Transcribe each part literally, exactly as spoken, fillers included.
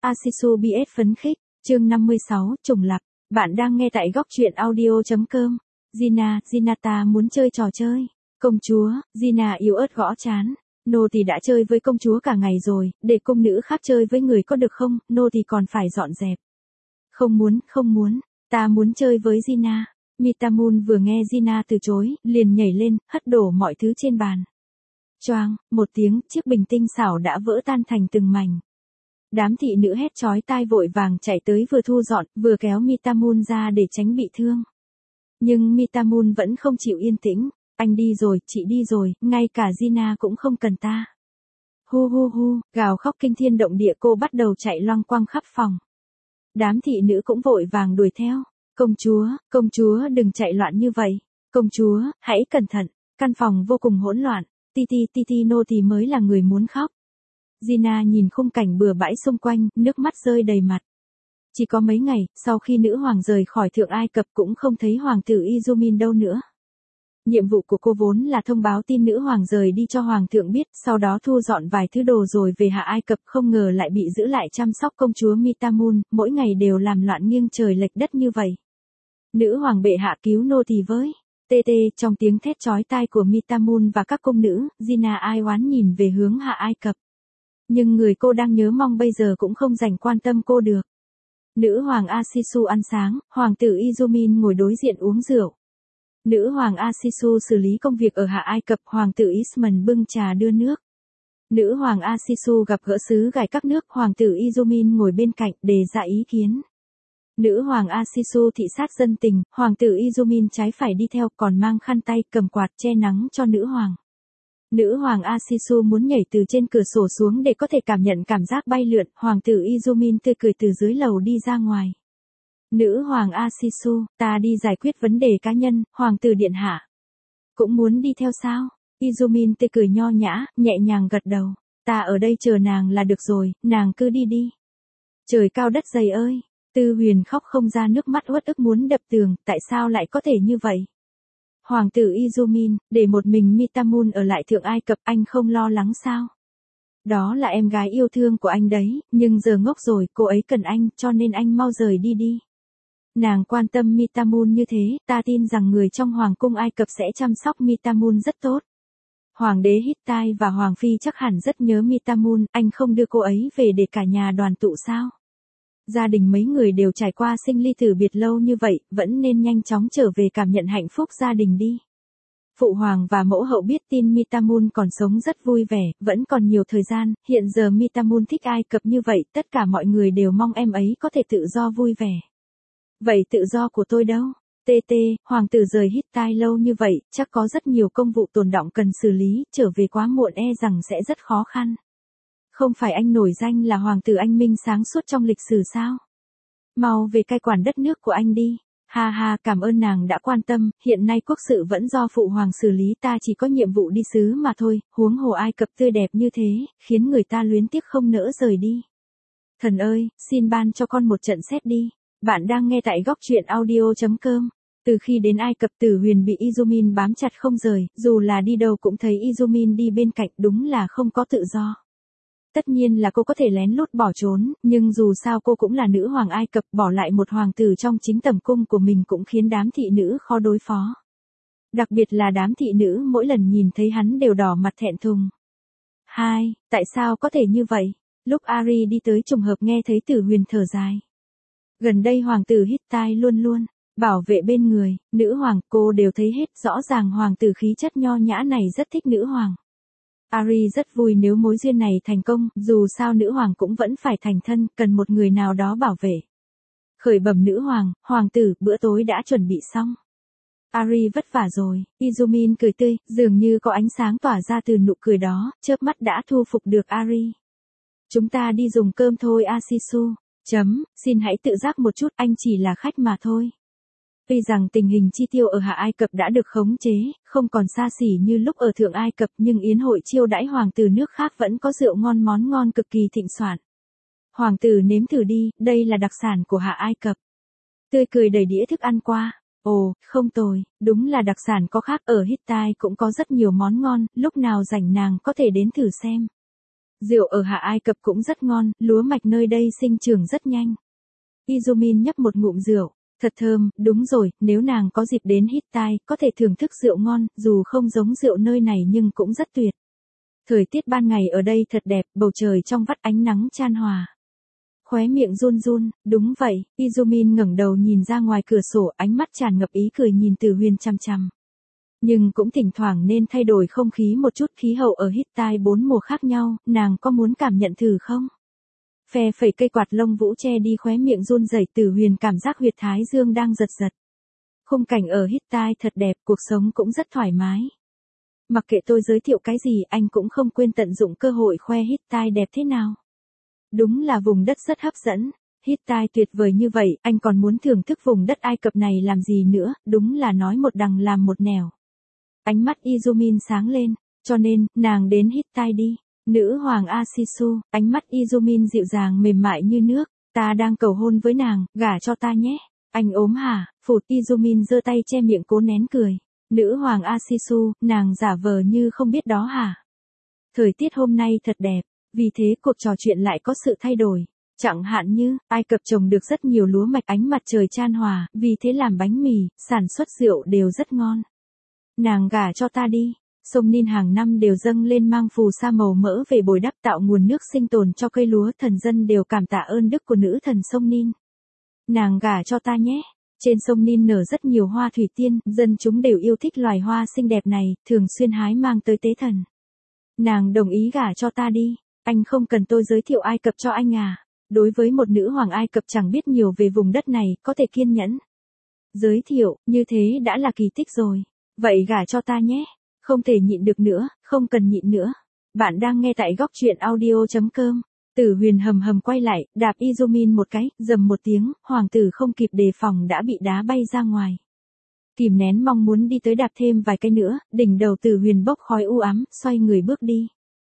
Asisu bê ét phấn khích, chương năm mươi sáu, trùng lặp. Bạn đang nghe tại góc truyện audio.com. Gina, Ginata muốn chơi trò chơi. Công chúa, Gina yếu ớt gõ chán. Nô tỳ đã chơi với công chúa cả ngày rồi, để cung nữ khác chơi với người có được không, nô tỳ còn phải dọn dẹp. Không muốn, không muốn, ta muốn chơi với Gina. Mitamun vừa nghe Gina từ chối, liền nhảy lên, hất đổ mọi thứ trên bàn. Choang, một tiếng, chiếc bình tinh xảo đã vỡ tan thành từng mảnh. Đám thị nữ hét chói tai vội vàng chạy tới vừa thu dọn, vừa kéo Mitamun ra để tránh bị thương. Nhưng Mitamun vẫn không chịu yên tĩnh. Anh đi rồi, chị đi rồi, ngay cả Gina cũng không cần ta. Hu hu hu, gào khóc kinh thiên động địa, cô bắt đầu chạy loang quang khắp phòng. Đám thị nữ cũng vội vàng đuổi theo. Công chúa, công chúa đừng chạy loạn như vậy. Công chúa, hãy cẩn thận. Căn phòng vô cùng hỗn loạn. Titi Titi nô tỳ mới là người muốn khóc. Gina nhìn khung cảnh bừa bãi xung quanh, nước mắt rơi đầy mặt. Chỉ có mấy ngày, sau khi nữ hoàng rời khỏi Thượng Ai Cập cũng không thấy hoàng tử Izumin đâu nữa. Nhiệm vụ của cô vốn là thông báo tin nữ hoàng rời đi cho hoàng thượng biết, sau đó thu dọn vài thứ đồ rồi về Hạ Ai Cập, không ngờ lại bị giữ lại chăm sóc công chúa Mitamun, mỗi ngày đều làm loạn nghiêng trời lệch đất như vậy. Nữ hoàng bệ hạ cứu nô tỳ với. Tê tê, trong tiếng thét chói tai của Mitamun và các công nữ, Gina ai oán nhìn về hướng Hạ Ai Cập. Nhưng người cô đang nhớ mong bây giờ cũng không dành quan tâm cô được. Nữ hoàng Asisu ăn sáng, hoàng tử Izumin ngồi đối diện uống rượu. Nữ hoàng Asisu xử lý công việc ở Hạ Ai Cập, hoàng tử Isman bưng trà đưa nước. Nữ hoàng Asisu gặp gỡ sứ gài các nước, hoàng tử Izumin ngồi bên cạnh đề ra ý kiến. Nữ hoàng Asisu thị sát dân tình, hoàng tử Izumin trái phải đi theo, còn mang khăn tay cầm quạt che nắng cho nữ hoàng. Nữ hoàng Asisu muốn nhảy từ trên cửa sổ xuống để có thể cảm nhận cảm giác bay lượn, hoàng tử Izumin tươi cười từ dưới lầu đi ra ngoài. Nữ hoàng Asisu, ta đi giải quyết vấn đề cá nhân, hoàng tử điện hạ. Cũng muốn đi theo sao? Izumin tươi cười nho nhã, nhẹ nhàng gật đầu. Ta ở đây chờ nàng là được rồi, nàng cứ đi đi. Trời cao đất dày ơi, Tư Huyền khóc không ra nước mắt, uất ức muốn đập tường, tại sao lại có thể như vậy? Hoàng tử Izumin, để một mình Mitamun ở lại Thượng Ai Cập, anh không lo lắng sao? Đó là em gái yêu thương của anh đấy, nhưng giờ ngốc rồi, cô ấy cần anh, cho nên anh mau rời đi đi. Nàng quan tâm Mitamun như thế, ta tin rằng người trong Hoàng cung Ai Cập sẽ chăm sóc Mitamun rất tốt. Hoàng đế Hittite và Hoàng phi chắc hẳn rất nhớ Mitamun, anh không đưa cô ấy về để cả nhà đoàn tụ sao? Gia đình mấy người đều trải qua sinh ly tử biệt lâu như vậy, vẫn nên nhanh chóng trở về cảm nhận hạnh phúc gia đình đi. Phụ hoàng và mẫu hậu biết tin Mitamun còn sống rất vui vẻ, vẫn còn nhiều thời gian, hiện giờ Mitamun thích Ai Cập như vậy, tất cả mọi người đều mong em ấy có thể tự do vui vẻ. Vậy tự do của tôi đâu? Tê tê, hoàng tử rời Hittite lâu như vậy, chắc có rất nhiều công vụ tồn đọng cần xử lý, trở về quá muộn e rằng sẽ rất khó khăn. Không phải anh nổi danh là hoàng tử anh minh sáng suốt trong lịch sử sao? Mau về cai quản đất nước của anh đi. Ha ha, cảm ơn nàng đã quan tâm, hiện nay quốc sự vẫn do phụ hoàng xử lý, ta chỉ có nhiệm vụ đi sứ mà thôi, huống hồ Ai Cập tươi đẹp như thế, khiến người ta luyến tiếc không nỡ rời đi. Thần ơi, xin ban cho con một trận xét đi. Bạn đang nghe tại góc truyện audio.com. Từ khi đến Ai Cập, Tử Huyền bị Izumin bám chặt không rời, dù là đi đâu cũng thấy Izumin đi bên cạnh, đúng là không có tự do. Tất nhiên là cô có thể lén lút bỏ trốn, nhưng dù sao cô cũng là nữ hoàng Ai Cập, bỏ lại một hoàng tử trong chính tầm cung của mình cũng khiến đám thị nữ khó đối phó. Đặc biệt là đám thị nữ mỗi lần nhìn thấy hắn đều đỏ mặt thẹn thùng. Hai, tại sao có thể như vậy? Lúc Ari đi tới trùng hợp nghe thấy Tử Huyền thở dài. Gần đây hoàng tử Hittite luôn luôn bảo vệ bên người, nữ hoàng, cô đều thấy hết, rõ ràng hoàng tử khí chất nho nhã này rất thích nữ hoàng. Ari rất vui nếu mối duyên này thành công, dù sao nữ hoàng cũng vẫn phải thành thân, cần một người nào đó bảo vệ. Khởi bẩm nữ hoàng, hoàng tử, bữa tối đã chuẩn bị xong. Ari vất vả rồi, Izumin cười tươi, dường như có ánh sáng tỏa ra từ nụ cười đó, chớp mắt đã thu phục được Ari. Chúng ta đi dùng cơm thôi Asisu. Chấm, xin hãy tự giác một chút, anh chỉ là khách mà thôi. Tuy rằng tình hình chi tiêu ở Hạ Ai Cập đã được khống chế, không còn xa xỉ như lúc ở Thượng Ai Cập, nhưng yến hội chiêu đãi hoàng tử nước khác vẫn có rượu ngon món ngon cực kỳ thịnh soạn. Hoàng tử nếm thử đi, đây là đặc sản của Hạ Ai Cập. Tươi cười đầy đĩa thức ăn qua. Ồ, không tồi, đúng là đặc sản có khác, ở Hittite cũng có rất nhiều món ngon, lúc nào rảnh nàng có thể đến thử xem. Rượu ở Hạ Ai Cập cũng rất ngon, lúa mạch nơi đây sinh trưởng rất nhanh. Izumin nhấp một ngụm rượu, thật thơm, đúng rồi, nếu nàng có dịp đến Hittite, có thể thưởng thức rượu ngon, dù không giống rượu nơi này nhưng cũng rất tuyệt. Thời tiết ban ngày ở đây thật đẹp, bầu trời trong vắt ánh nắng chan hòa. Khóe miệng run run, đúng vậy, Izumin ngẩng đầu nhìn ra ngoài cửa sổ, ánh mắt tràn ngập ý cười nhìn Từ Huyền chằm chằm. Nhưng cũng thỉnh thoảng nên thay đổi không khí một chút, khí hậu ở Hittite bốn mùa khác nhau, nàng có muốn cảm nhận thử không? Phe phẩy cây quạt lông vũ che đi khóe miệng run rẩy, Từ Huyền cảm giác huyệt thái dương đang giật giật. Khung cảnh ở Hittite thật đẹp, cuộc sống cũng rất thoải mái. Mặc kệ tôi giới thiệu cái gì, anh cũng không quên tận dụng cơ hội khoe Hittite đẹp thế nào. Đúng là vùng đất rất hấp dẫn. Hittite tuyệt vời như vậy, anh còn muốn thưởng thức vùng đất Ai Cập này làm gì nữa, đúng là nói một đằng làm một nẻo. Ánh mắt Izumin sáng lên, cho nên, nàng đến Hittite đi. Nữ hoàng Asisu, ánh mắt Izumin dịu dàng mềm mại như nước, ta đang cầu hôn với nàng, gả cho ta nhé. Anh ốm hả? Phụt, Izumin giơ tay che miệng cố nén cười. Nữ hoàng Asisu, nàng giả vờ như không biết đó hả? Thời tiết hôm nay thật đẹp, vì thế cuộc trò chuyện lại có sự thay đổi. Chẳng hạn như, Ai Cập trồng được rất nhiều lúa mạch, ánh mặt trời chan hòa, vì thế làm bánh mì, sản xuất rượu đều rất ngon. Nàng gả cho ta đi. Sông Nin hàng năm đều dâng lên mang phù sa màu mỡ về bồi đắp tạo nguồn nước sinh tồn cho cây lúa, thần dân đều cảm tạ ơn đức của nữ thần sông Nin. Nàng gả cho ta nhé. Trên sông Nin nở rất nhiều hoa thủy tiên, dân chúng đều yêu thích loài hoa xinh đẹp này, thường xuyên hái mang tới tế thần. Nàng đồng ý gả cho ta đi, anh không cần tôi giới thiệu Ai Cập cho anh à. Đối với một nữ hoàng Ai Cập chẳng biết nhiều về vùng đất này, có thể kiên nhẫn. Giới thiệu, như thế đã là kỳ tích rồi. Vậy gả cho ta nhé. Không thể nhịn được nữa, không cần nhịn nữa. Bạn đang nghe tại góc truyện audio chấm com. Tử Huyền hầm hầm quay lại, đạp Izumin một cái, rầm một tiếng, hoàng tử không kịp đề phòng đã bị đá bay ra ngoài. Kìm nén mong muốn đi tới đạp thêm vài cái nữa, đỉnh đầu Tử Huyền bốc khói u ám, xoay người bước đi.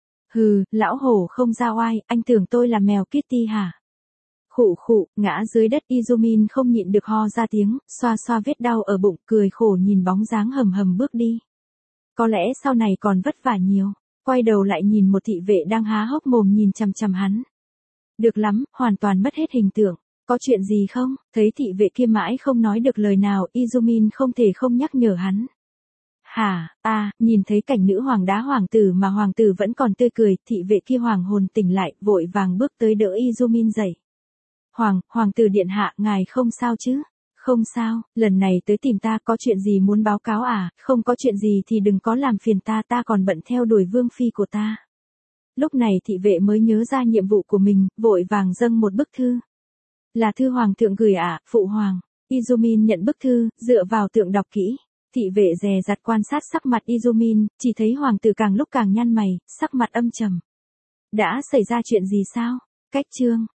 Hừ, lão hổ không ra oai, anh tưởng tôi là mèo Kitty hả? Khụ khụ, ngã dưới đất, Izumin không nhịn được ho ra tiếng, xoa xoa vết đau ở bụng, cười khổ nhìn bóng dáng hầm hầm bước đi. Có lẽ sau này còn vất vả nhiều. Quay đầu lại nhìn một thị vệ đang há hốc mồm nhìn chằm chằm hắn. Được lắm, hoàn toàn mất hết hình tượng. Có chuyện gì không? Thấy thị vệ kia mãi không nói được lời nào, Izumin không thể không nhắc nhở hắn. Hả, à, nhìn thấy cảnh nữ hoàng đá hoàng tử mà hoàng tử vẫn còn tươi cười, thị vệ kia hoàng hồn tỉnh lại, vội vàng bước tới đỡ Izumin dậy. Hoàng, hoàng tử điện hạ, ngài không sao chứ? Không sao, lần này tới tìm ta có chuyện gì muốn báo cáo à, không có chuyện gì thì đừng có làm phiền ta, ta còn bận theo đuổi vương phi của ta. Lúc này thị vệ mới nhớ ra nhiệm vụ của mình, vội vàng dâng một bức thư. Là thư hoàng thượng gửi ạ, à, phụ hoàng. Izumin nhận bức thư, dựa vào tượng đọc kỹ. Thị vệ dè dặt quan sát sắc mặt Izumin, chỉ thấy hoàng tử càng lúc càng nhăn mày, sắc mặt âm trầm. Đã xảy ra chuyện gì sao? Cách chương.